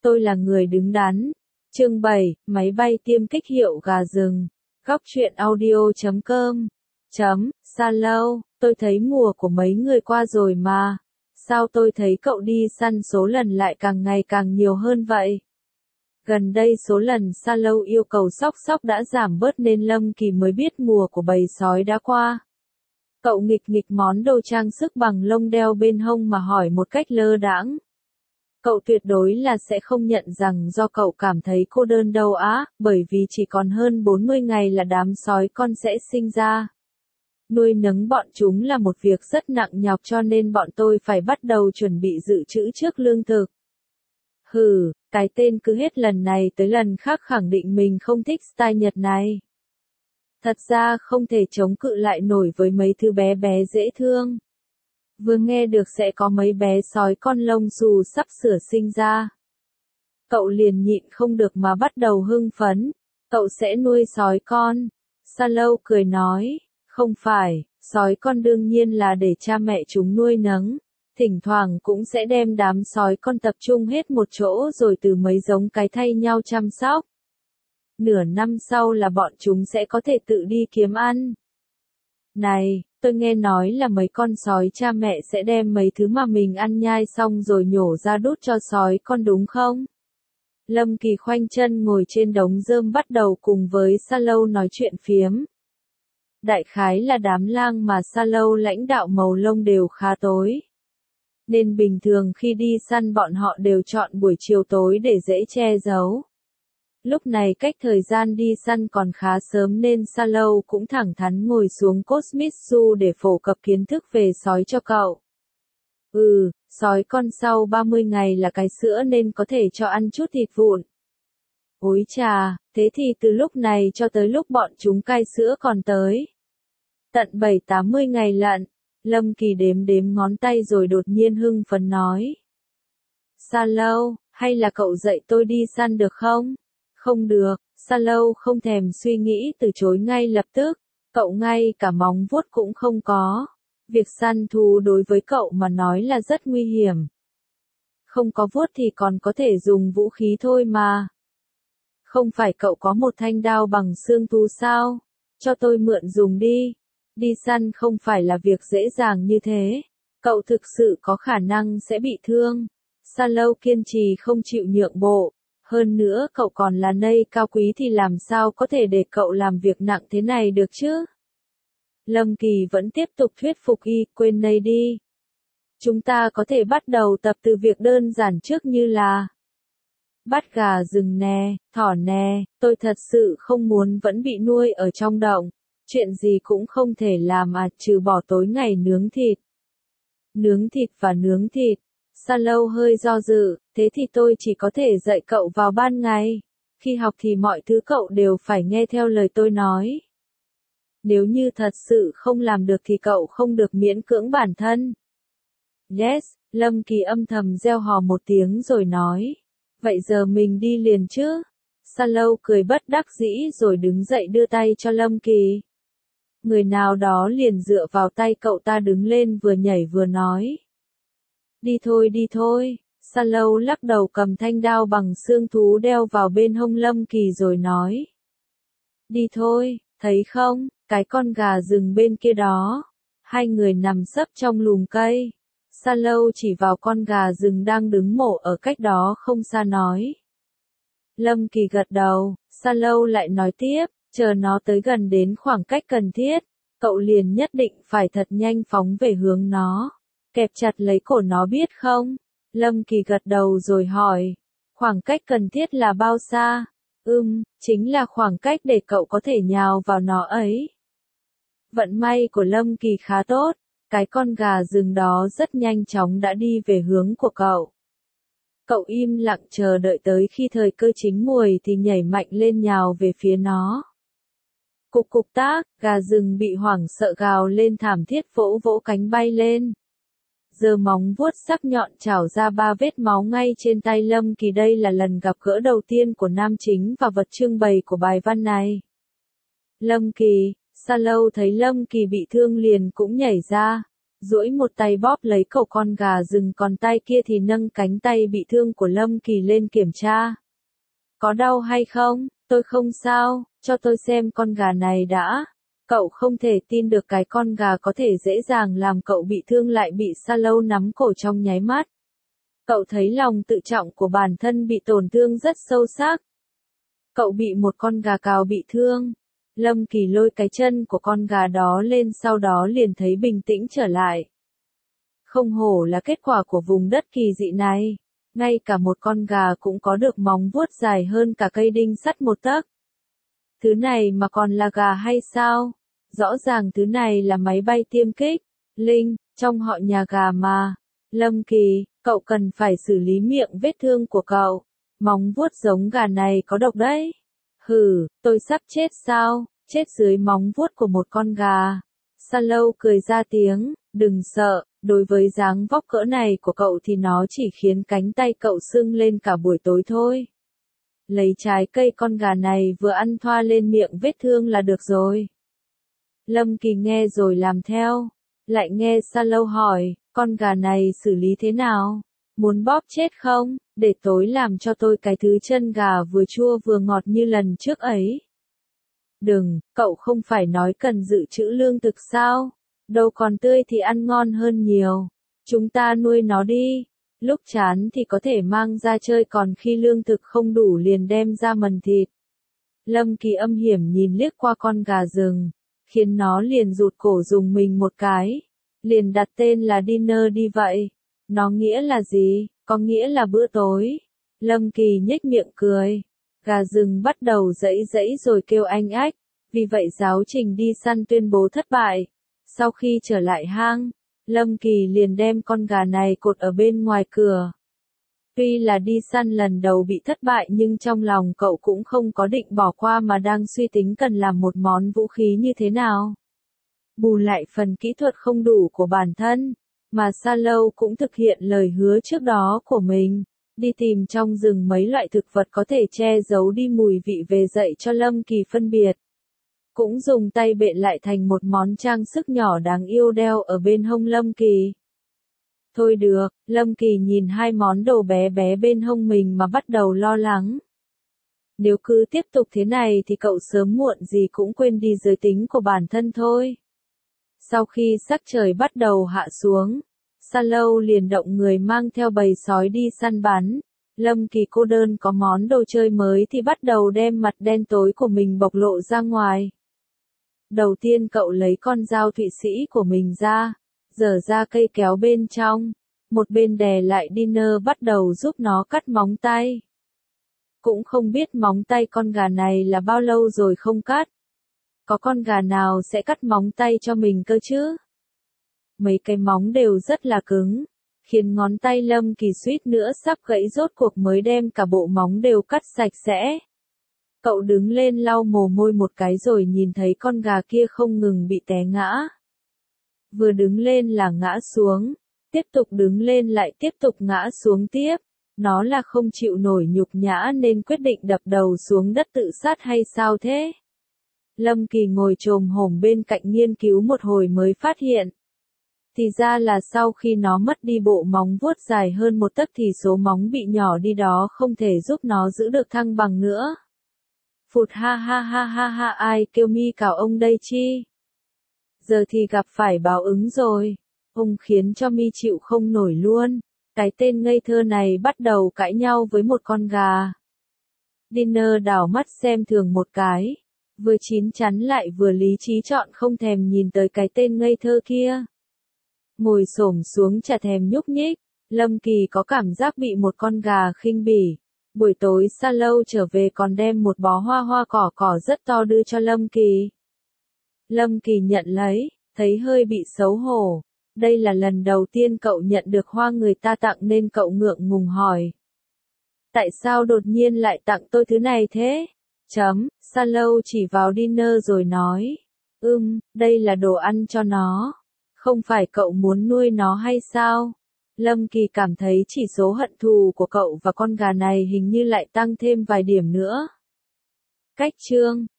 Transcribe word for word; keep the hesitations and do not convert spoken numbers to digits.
tôi là người đứng đắn. Chương bảy, máy bay tiêm kích hiệu gà rừng. Góc truyện audio chấm com. Chấm, xa lâu, tôi thấy mùa của mấy người qua rồi mà. Sao tôi thấy cậu đi săn số lần lại càng ngày càng nhiều hơn vậy? Gần đây số lần xa lâu yêu cầu sóc sóc đã giảm bớt nên Lâm Kỳ mới biết mùa của bầy sói đã qua. Cậu nghịch nghịch món đồ trang sức bằng lông đeo bên hông mà hỏi một cách lơ đãng. Cậu tuyệt đối là sẽ không nhận rằng do cậu cảm thấy cô đơn đâu á, bởi vì chỉ còn hơn bốn mươi ngày là đám sói con sẽ sinh ra. Nuôi nấng bọn chúng là một việc rất nặng nhọc cho nên bọn tôi phải bắt đầu chuẩn bị dự trữ trước lương thực. Hừ, cái tên cứ hết lần này tới lần khác khẳng định mình không thích style Nhật này. Thật ra không thể chống cự lại nổi với mấy thứ bé bé dễ thương. Vừa nghe được sẽ có mấy bé sói con lông xù sắp sửa sinh ra. Cậu liền nhịn không được mà bắt đầu hưng phấn. Cậu sẽ nuôi sói con. Sa Lâu cười nói, không phải, sói con đương nhiên là để cha mẹ chúng nuôi nấng. Thỉnh thoảng cũng sẽ đem đám sói con tập trung hết một chỗ rồi từ mấy giống cái thay nhau chăm sóc. Nửa năm sau là bọn chúng sẽ có thể tự đi kiếm ăn. Này, tôi nghe nói là mấy con sói cha mẹ sẽ đem mấy thứ mà mình ăn nhai xong rồi nhổ ra đút cho sói con đúng không? Lâm Kỳ khoanh chân ngồi trên đống rơm bắt đầu cùng với Sa Lâu nói chuyện phiếm. Đại khái là đám lang mà Sa Lâu lãnh đạo màu lông đều khá tối. Nên bình thường khi đi săn bọn họ đều chọn buổi chiều tối để dễ che giấu. Lúc này cách thời gian đi săn còn khá sớm nên Sa Lâu cũng thẳng thắn ngồi xuống Cosmitsu để phổ cập kiến thức về sói cho cậu. Ừ, sói con sau ba mươi ngày là cái sữa nên có thể cho ăn chút thịt vụn. Ôi chà, thế thì từ lúc này cho tới lúc bọn chúng cai sữa còn tới. Tận bảy tám mươi ngày lận. Lâm Kỳ đếm đếm ngón tay rồi đột nhiên hưng phấn nói. Sa Lâu, hay là cậu dạy tôi đi săn được không? Không được, Sa Lâu không thèm suy nghĩ từ chối ngay lập tức, cậu ngay cả móng vuốt cũng không có. Việc săn thú đối với cậu mà nói là rất nguy hiểm. Không có vuốt thì còn có thể dùng vũ khí thôi mà. Không phải cậu có một thanh đao bằng xương thú sao? Cho tôi mượn dùng đi. Đi săn không phải là việc dễ dàng như thế. Cậu thực sự có khả năng sẽ bị thương. Sa Lâu kiên trì không chịu nhượng bộ. Hơn nữa cậu còn là nây cao quý thì làm sao có thể để cậu làm việc nặng thế này được chứ? Lâm Kỳ vẫn tiếp tục thuyết phục y, quên nây đi. Chúng ta có thể bắt đầu tập từ việc đơn giản trước như là bắt gà rừng nè, thỏ nè, tôi thật sự không muốn vẫn bị nuôi ở trong động. Chuyện gì cũng không thể làm à trừ bỏ tối ngày nướng thịt. Nướng thịt và nướng thịt. Sa Lâu hơi do dự, thế thì tôi chỉ có thể dạy cậu vào ban ngày. Khi học thì mọi thứ cậu đều phải nghe theo lời tôi nói. Nếu như thật sự không làm được thì cậu không được miễn cưỡng bản thân. Yes, Lâm Kỳ âm thầm reo hò một tiếng rồi nói. Vậy giờ mình đi liền chứ? Sa Lâu cười bất đắc dĩ rồi đứng dậy đưa tay cho Lâm Kỳ. Người nào đó liền dựa vào tay cậu ta đứng lên vừa nhảy vừa nói. Đi thôi đi thôi, Sa Lâu lắc đầu cầm thanh đao bằng xương thú đeo vào bên hông Lâm Kỳ rồi nói. Đi thôi, thấy không, cái con gà rừng bên kia đó. Hai người nằm sấp trong lùm cây. Sa Lâu chỉ vào con gà rừng đang đứng mổ ở cách đó không xa nói. Lâm Kỳ gật đầu, Sa Lâu lại nói tiếp, chờ nó tới gần đến khoảng cách cần thiết, cậu liền nhất định phải thật nhanh phóng về hướng nó. Kẹp chặt lấy cổ nó biết không? Lâm Kỳ gật đầu rồi hỏi. Khoảng cách cần thiết là bao xa? Ừm, chính là khoảng cách để cậu có thể nhào vào nó ấy. Vận may của Lâm Kỳ khá tốt. Cái con gà rừng đó rất nhanh chóng đã đi về hướng của cậu. Cậu im lặng chờ đợi tới khi thời cơ chín muồi thì nhảy mạnh lên nhào về phía nó. Cục cục tác, gà rừng bị hoảng sợ gào lên thảm thiết vỗ vỗ cánh bay lên. Giờ móng vuốt sắc nhọn chảo ra ba vết máu ngay trên tay Lâm Kỳ. Đây là lần gặp gỡ đầu tiên của nam chính và vật trưng bày của bài văn này. Lâm Kỳ, Sa Lâu thấy Lâm Kỳ bị thương liền cũng nhảy ra. duỗi một tay bóp lấy cổ con gà rừng, còn tay kia thì nâng cánh tay bị thương của Lâm Kỳ lên kiểm tra. Có đau hay không? Tôi không sao, cho tôi xem con gà này đã. Cậu không thể tin được cái con gà có thể dễ dàng làm cậu bị thương lại bị Sa Lâu nắm cổ trong nháy mắt. Cậu thấy lòng tự trọng của bản thân bị tổn thương rất sâu sắc. Cậu bị một con gà cào bị thương. Lâm Kỳ lôi cái chân của con gà đó lên, sau đó liền thấy bình tĩnh trở lại. Không hổ là kết quả của vùng đất kỳ dị này. Ngay cả một con gà cũng có được móng vuốt dài hơn cả cây đinh sắt một tấc. Thứ này mà còn là gà hay sao? Rõ ràng thứ này là máy bay tiêm kích. Linh, trong họ nhà gà mà. Lâm Kỳ, cậu cần phải xử lý miệng vết thương của cậu. Móng vuốt giống gà này có độc đấy. Hừ, tôi sắp chết sao? Chết dưới móng vuốt của một con gà. Sa Lâu cười ra tiếng, đừng sợ, đối với dáng vóc cỡ này của cậu thì nó chỉ khiến cánh tay cậu sưng lên cả buổi tối thôi. Lấy trái cây con gà này vừa ăn thoa lên miệng vết thương là được rồi. Lâm Kỳ nghe rồi làm theo. Lại nghe Sa Lâu hỏi, con gà này xử lý thế nào? Muốn bóp chết không? Để tối làm cho tôi cái thứ chân gà vừa chua vừa ngọt như lần trước ấy. Đừng, cậu không phải nói cần dự trữ lương thực sao? Đâu còn tươi thì ăn ngon hơn nhiều. Chúng ta nuôi nó đi. Lúc chán thì có thể mang ra chơi, còn khi lương thực không đủ liền đem ra mần thịt. Lâm Kỳ âm hiểm nhìn liếc qua con gà rừng, khiến nó liền rụt cổ dùng mình một cái. Liền đặt tên là dinner đi vậy. Nó nghĩa là gì? Có nghĩa là bữa tối. Lâm Kỳ nhếch miệng cười. Gà rừng bắt đầu giãy giãy rồi kêu anh ách. Vì vậy giáo trình đi săn tuyên bố thất bại. Sau khi trở lại hang, Lâm Kỳ liền đem con gà này cột ở bên ngoài cửa. Tuy là đi săn lần đầu bị thất bại nhưng trong lòng cậu cũng không có định bỏ qua mà đang suy tính cần làm một món vũ khí như thế nào. Bù lại phần kỹ thuật không đủ của bản thân, mà Sa Lâu cũng thực hiện lời hứa trước đó của mình, đi tìm trong rừng mấy loại thực vật có thể che giấu đi mùi vị về dạy cho Lâm Kỳ phân biệt. Cũng dùng tay bện lại thành một món trang sức nhỏ đáng yêu đeo ở bên hông Lâm Kỳ. Thôi được, Lâm Kỳ nhìn hai món đồ bé bé bên hông mình mà bắt đầu lo lắng. Nếu cứ tiếp tục thế này thì cậu sớm muộn gì cũng quên đi giới tính của bản thân thôi. Sau khi sắc trời bắt đầu hạ xuống, Sa Lâu liền động người mang theo bầy sói đi săn bắn. Lâm Kỳ cô đơn có món đồ chơi mới thì bắt đầu đem mặt đen tối của mình bộc lộ ra ngoài. Đầu tiên cậu lấy con dao Thụy Sĩ của mình ra, giở ra cây kéo bên trong, một bên đè lại dinner bắt đầu giúp nó cắt móng tay. Cũng không biết móng tay con gà này là bao lâu rồi không cắt. Có con gà nào sẽ cắt móng tay cho mình cơ chứ? Mấy cái móng đều rất là cứng, khiến ngón tay Lâm Kỳ suýt nữa sắp gãy, rốt cuộc mới đem cả bộ móng đều cắt sạch sẽ. Cậu đứng lên lau mồ hôi một cái rồi nhìn thấy con gà kia không ngừng bị té ngã. Vừa đứng lên là ngã xuống, tiếp tục đứng lên lại tiếp tục ngã xuống tiếp. Nó là không chịu nổi nhục nhã nên quyết định đập đầu xuống đất tự sát hay sao thế? Lâm Kỳ ngồi chồm hổm bên cạnh nghiên cứu một hồi mới phát hiện. Thì ra là sau khi nó mất đi bộ móng vuốt dài hơn một tấc thì số móng bị nhỏ đi đó không thể giúp nó giữ được thăng bằng nữa. Phụt ha ha ha ha ha, ai kêu mi cào ông đây chi? Giờ thì gặp phải báo ứng rồi. Ông khiến cho mi chịu không nổi luôn. Cái tên ngây thơ này bắt đầu cãi nhau với một con gà. Dinner đảo mắt xem thường một cái. Vừa chín chắn lại vừa lý trí chọn không thèm nhìn tới cái tên ngây thơ kia. Ngồi xổm xuống chả thèm nhúc nhích. Lâm Kỳ có cảm giác bị một con gà khinh bỉ. Buổi tối Sa Lâu trở về còn đem một bó hoa hoa cỏ cỏ rất to đưa cho Lâm Kỳ. Lâm Kỳ nhận lấy, thấy hơi bị xấu hổ. Đây là lần đầu tiên cậu nhận được hoa người ta tặng nên cậu ngượng ngùng hỏi. Tại sao đột nhiên lại tặng tôi thứ này thế? Chấm, Sa Lâu chỉ vào dinner rồi nói. Ừm, đây là đồ ăn cho nó. Không phải cậu muốn nuôi nó hay sao? Lâm Kỳ cảm thấy chỉ số hận thù của cậu và con gà này hình như lại tăng thêm vài điểm nữa. Cách chương